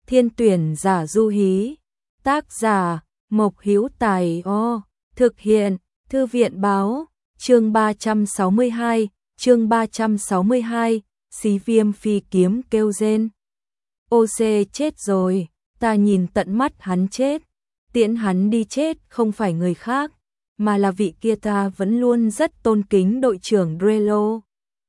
Thiên tuyển giả Du Hí. Tác giả Mộc Hữu Tài. Thực hiện Thư viện báo. Chương 362, Xí Viêm phi kiếm kêu rên. OC chết rồi, ta nhìn tận mắt hắn chết. Tiễn hắn đi chết không phải người khác, mà là vị kia ta vẫn luôn rất tôn kính đội trưởng Drelo.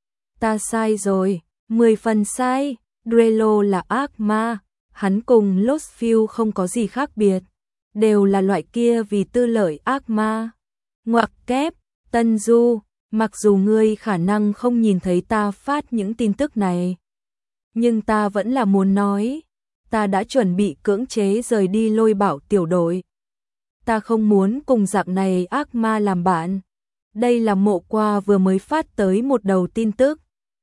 Ta sai rồi, 10 phần sai, Drelo là ác ma, hắn cùng Lostfield không có gì khác biệt, đều là loại kia vì tư lợi ác ma. Ngoặc kép, Tân Du, mặc dù ngươi khả năng không nhìn thấy ta phát những tin tức này, nhưng ta vẫn là muốn nói, ta đã chuẩn bị cưỡng chế rời đi Lôi Bảo tiểu đội. Ta không muốn cùng dạng này ác ma làm bạn. Đây là Mộ Qua vừa mới phát tới một đầu tin tức.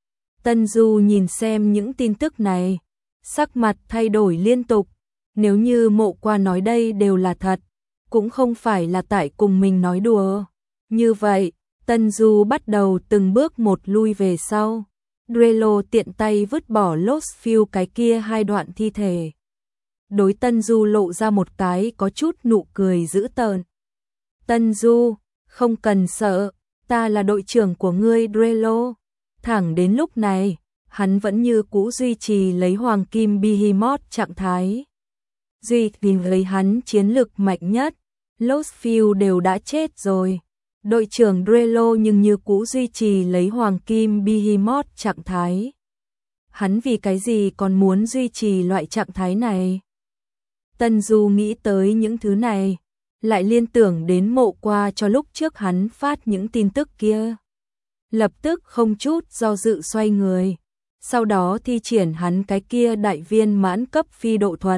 Tân Du nhìn xem những tin tức này, sắc mặt thay đổi liên tục. Nếu như Mộ Qua nói đây đều là thật, cũng không phải là tại cùng mình nói đùa. Như vậy, Tân Du bắt đầu từng bước một lui về sau. Drelo tiện tay vứt bỏ Lostfield cái kia 2 đoạn thi thể. Đối Tân Du lộ ra một cái có chút nụ cười dữ tợn. Tân Du, không cần sợ, ta là đội trưởng của ngươi Drelo. Thẳng đến lúc này, hắn vẫn như cũ duy trì lấy Hoàng Kim Behemoth trạng thái. Duy trì lấy hắn chiến lực mạnh nhất, Lostfield đều đã chết rồi. Đội trưởng Drelo nhưng như cũ duy trì lấy Hoàng Kim Behemoth trạng thái. Hắn vì cái gì còn muốn duy trì loại trạng thái này? Tân Du nghĩ tới những thứ này, lại liên tưởng đến Mộ Qua cho lúc trước hắn phát những tin tức kia. Lập tức không chút do dự xoay người, sau đó thi triển hắn cái kia đại viên mãn cấp phi độ thuật.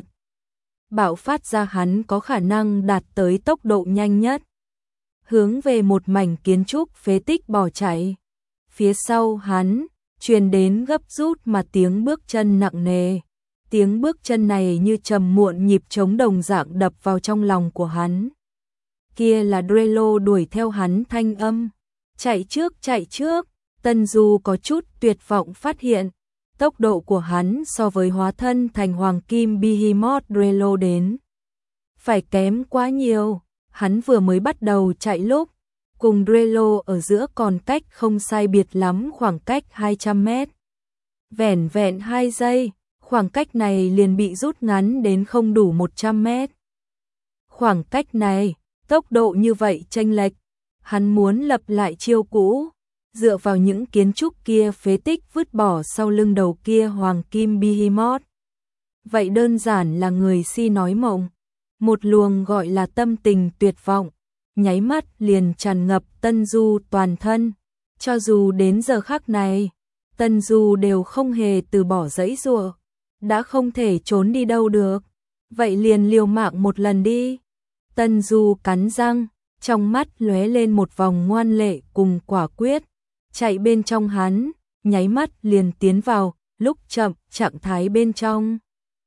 Bạo phát ra hắn có khả năng đạt tới tốc độ nhanh nhất. Hướng về một mảnh kiến trúc phế tích bỏ chạy. Phía sau hắn, truyền đến gấp rút mà tiếng bước chân nặng nề. Tiếng bước chân này như trầm muộn nhịp trống đồng dạng đập vào trong lòng của hắn. Kia là Drelo đuổi theo hắn thanh âm. Chạy trước, Tân Du có chút tuyệt vọng phát hiện. Tốc độ của hắn so với hóa thân thành Hoàng Kim Behemoth Drelo đến. Phải kém quá nhiều. Hắn vừa mới bắt đầu chạy lúc, cùng Drelo ở giữa còn cách không sai biệt lắm khoảng cách 200 mét. Vẻn vẹn 2 giây, khoảng cách này liền bị rút ngắn đến không đủ 100 mét. Khoảng cách này, tốc độ như vậy chênh lệch, hắn muốn lập lại chiêu cũ, dựa vào những kiến trúc kia phế tích vứt bỏ sau lưng đầu kia Hoàng Kim Behemoth. Vậy đơn giản là người si nói mộng. Một luồng gọi là tâm tình tuyệt vọng, nháy mắt liền tràn ngập Tân Du toàn thân. Cho dù đến giờ khắc này, Tân Du đều không hề từ bỏ giãy giụa, đã không thể trốn đi đâu được, vậy liền liều mạng một lần đi. Tân Du cắn răng, trong mắt lóe lên một vòng ngoan lệ cùng quả quyết, chạy bên trong hắn, nháy mắt liền tiến vào lúc chậm trạng thái bên trong.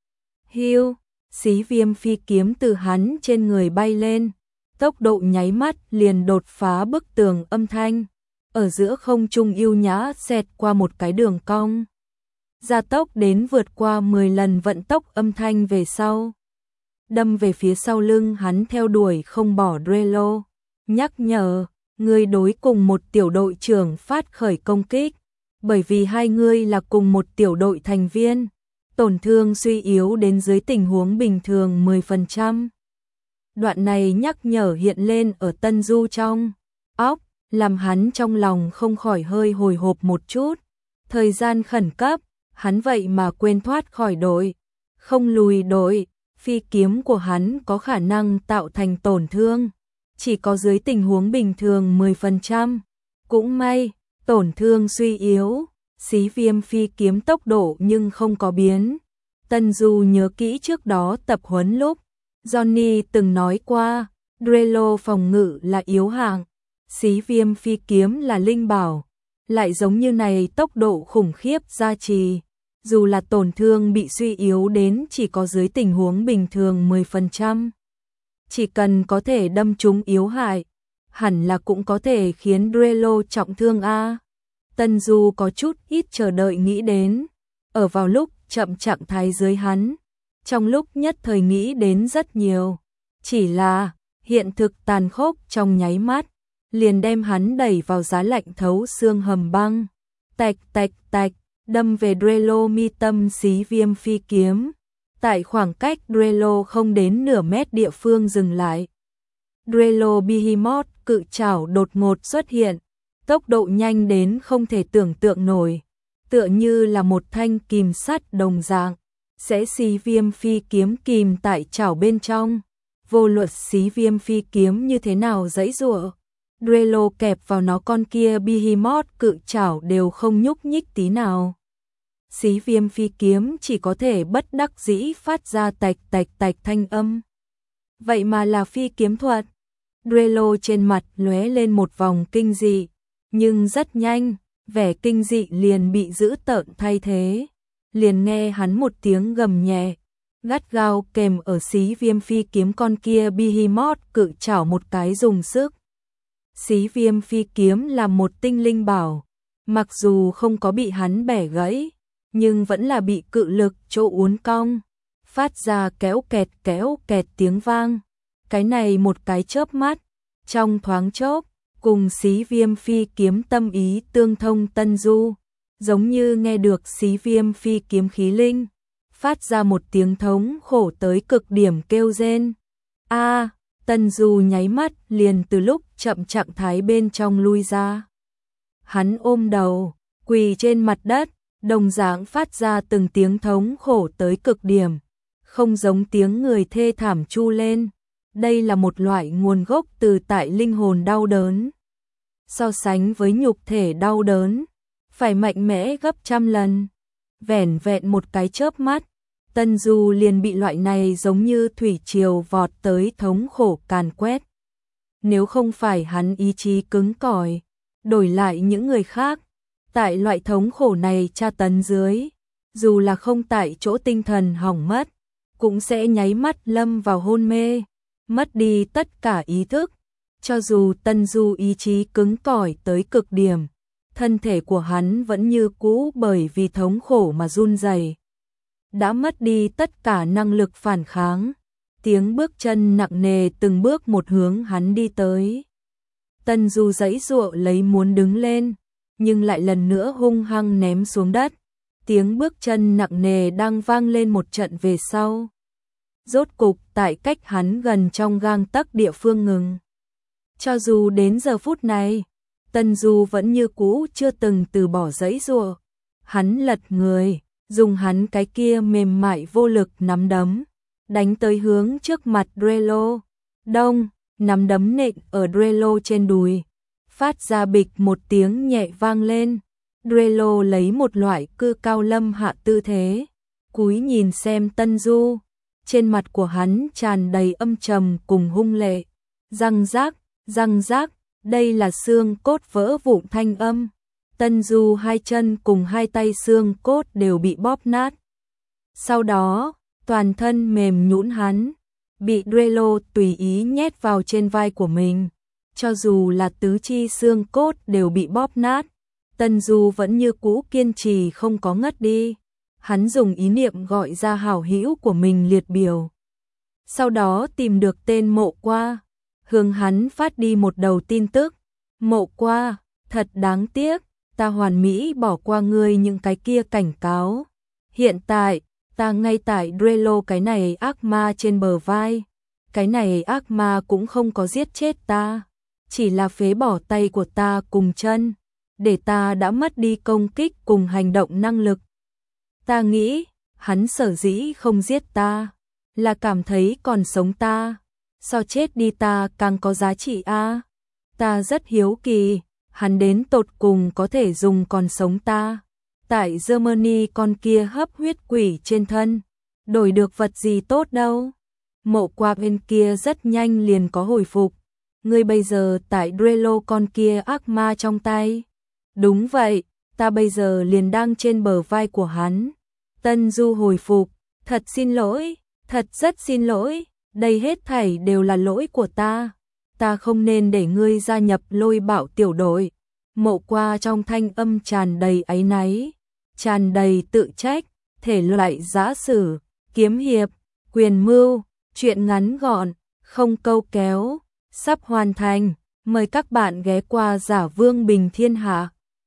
Hiu, Xí Viêm phi kiếm từ hắn trên người bay lên, tốc độ nháy mắt liền đột phá bức tường âm thanh, ở giữa không trung yêu nhã xẹt qua một cái đường cong. Gia tốc đến vượt qua 10 lần vận tốc âm thanh về sau. Đâm về phía sau lưng hắn theo đuổi không bỏ Drelo. Nhắc nhở, ngươi đối cùng một tiểu đội trưởng phát khởi công kích, bởi vì hai ngươi là cùng một tiểu đội thành viên. Tổn thương suy yếu đến dưới tình huống bình thường 10%. Đoạn này nhắc nhở hiện lên ở Tân Du trong óc, làm hắn trong lòng không khỏi hơi hồi hộp một chút. Thời gian khẩn cấp, hắn vậy mà quên thoát khỏi đội, không lùi đội, phi kiếm của hắn có khả năng tạo thành tổn thương, chỉ có dưới tình huống bình thường 10%. Cũng may, tổn thương suy yếu. Xí Viêm phi kiếm tốc độ nhưng không có biến. Tân Du nhớ kỹ trước đó tập huấn lúc Johnny từng nói qua, Drelo phòng ngự là yếu hạng, Xí Viêm phi kiếm là linh bảo, lại giống như này tốc độ khủng khiếp gia trì, dù là tổn thương bị suy yếu đến chỉ có dưới tình huống bình thường 10%. Chỉ cần có thể đâm trúng yếu hại, hẳn là cũng có thể khiến Drelo trọng thương a. Tân Du có chút ít chờ đợi nghĩ đến, ở vào lúc chậm trạng thái dưới hắn, trong lúc nhất thời nghĩ đến rất nhiều. Chỉ là, hiện thực tàn khốc trong nháy mắt, liền đem hắn đẩy vào giá lạnh thấu xương hầm băng. Tạch tạch tạch, đâm về Drelo mi tâm xí viêm phi kiếm. Tại khoảng cách Drelo không đến nửa mét địa phương dừng lại. Drelo Behemoth cự trảo đột ngột xuất hiện, tốc độ nhanh đến không thể tưởng tượng nổi, tựa như là một thanh kìm sắt đồng dạng, sẽ xí viêm phi kiếm kìm tại trảo bên trong. Vô luận xí viêm phi kiếm như thế nào giãy giụa, Drelo kẹp vào nó con kia Behemoth cự trảo đều không nhúc nhích tí nào. Xí viêm phi kiếm chỉ có thể bất đắc dĩ phát ra tạch tạch tạch thanh âm. Vậy mà là phi kiếm thuật. Drelo trên mặt lóe lên một vòng kinh dị, nhưng rất nhanh, vẻ kinh dị liền bị dữ tợn thay thế. Liền nghe hắn một tiếng gầm nhẹ, gắt gao kèm ở xí viêm phi kiếm con kia Behemoth cự chảo một cái dùng sức. Xí viêm phi kiếm là một tinh linh bảo, mặc dù không có bị hắn bẻ gãy, nhưng vẫn là bị cự lực chỗ uốn cong, phát ra kéo kẹt tiếng vang. Cái này một cái chớp mắt, trong thoáng chốc, cùng xí viêm phi kiếm tâm ý tương thông Tân Du, giống như nghe được xí viêm phi kiếm khí linh, phát ra một tiếng thống khổ tới cực điểm kêu rên. A, Tân Du nháy mắt liền từ lúc chậm trạng thái bên trong lui ra. Hắn ôm đầu, quỳ trên mặt đất, đồng dạng phát ra từng tiếng thống khổ tới cực điểm, không giống tiếng người thê thảm chu lên. Đây là một loại nguồn gốc từ tại linh hồn đau đớn. So sánh với nhục thể đau đớn, phải mạnh mẽ gấp trăm lần. Vẻn vẹn một cái chớp mắt, Tân Du liền bị loại này giống như thủy triều vọt tới thống khổ càn quét. Nếu không phải hắn ý chí cứng cỏi, đổi lại những người khác, tại loại thống khổ này tra tấn dưới, dù là không tại chỗ tinh thần hỏng mất, cũng sẽ nháy mắt lâm vào hôn mê, mất đi tất cả ý thức. Cho dù Tân Du ý chí cứng cỏi tới cực điểm, thân thể của hắn vẫn như cũ bởi vì thống khổ mà run rẩy, đã mất đi tất cả năng lực phản kháng. Tiếng bước chân nặng nề từng bước một hướng hắn đi tới. Tân Du giãy giụa lấy muốn đứng lên, nhưng lại lần nữa hung hăng ném xuống đất. Tiếng bước chân nặng nề đang vang lên một trận về sau. Rốt cục tại cách hắn gần trong gang tấc địa phương ngừng. Cho dù đến giờ phút này, Tân Du vẫn như cũ chưa từng từ bỏ giãy giụa. Hắn lật người, dùng hắn cái kia mềm mại vô lực nắm đấm, đánh tới hướng trước mặt Drelo. Đông, nắm đấm nện ở Drelo trên đùi, phát ra bịch một tiếng nhẹ vang lên. Drelo lấy một loại cư cao lâm hạ tư thế, cúi nhìn xem Tân Du. Trên mặt của hắn tràn đầy âm trầm cùng hung lệ. Răng rác, đây là xương cốt vỡ vụn thanh âm. Tân Du hai chân cùng hai tay xương cốt đều bị bóp nát. Sau đó, toàn thân mềm nhũn hắn, bị Drelo tùy ý nhét vào trên vai của mình. Cho dù là tứ chi xương cốt đều bị bóp nát, Tân Du vẫn như cũ kiên trì không có ngất đi. Hắn dùng ý niệm gọi ra hảo hữu của mình liệt biểu. Sau đó tìm được tên Mộ Qua, hướng hắn phát đi một đầu tin tức. Mộ Qua, thật đáng tiếc, ta hoàn mỹ bỏ qua ngươi những cái kia cảnh cáo. Hiện tại, ta ngay tại Drelo cái này ác ma trên bờ vai. Cái này ác ma cũng không có giết chết ta, chỉ là phế bỏ tay của ta cùng chân, để ta đã mất đi công kích cùng hành động năng lực. Ta nghĩ, hắn sở dĩ không giết ta, là cảm thấy còn sống ta, so chết đi ta càng có giá trị a. Ta rất hiếu kỳ, hắn đến tột cùng có thể dùng còn sống ta, tại Germany con kia hấp huyết quỷ trên thân, đổi được vật gì tốt đâu. Mộ Qua bên kia rất nhanh liền có hồi phục. Ngươi bây giờ tại Drelo con kia ác ma trong tay. Đúng vậy, ta bây giờ liền đang trên bờ vai của hắn. Tân Du hồi phục, thật xin lỗi, thật rất xin lỗi, đây hết thảy đều là lỗi của ta. Ta không nên để ngươi gia nhập Lôi Bạo tiểu đội. Mộ Qua trong thanh âm tràn đầy áy náy, tràn đầy tự trách, thể loại giã sử, kiếm hiệp. Quyền mưu, chuyện ngắn gọn, không câu kéo, sắp hoàn thành. Mời các bạn ghé qua Giả Vương Bình Thiên Hạ.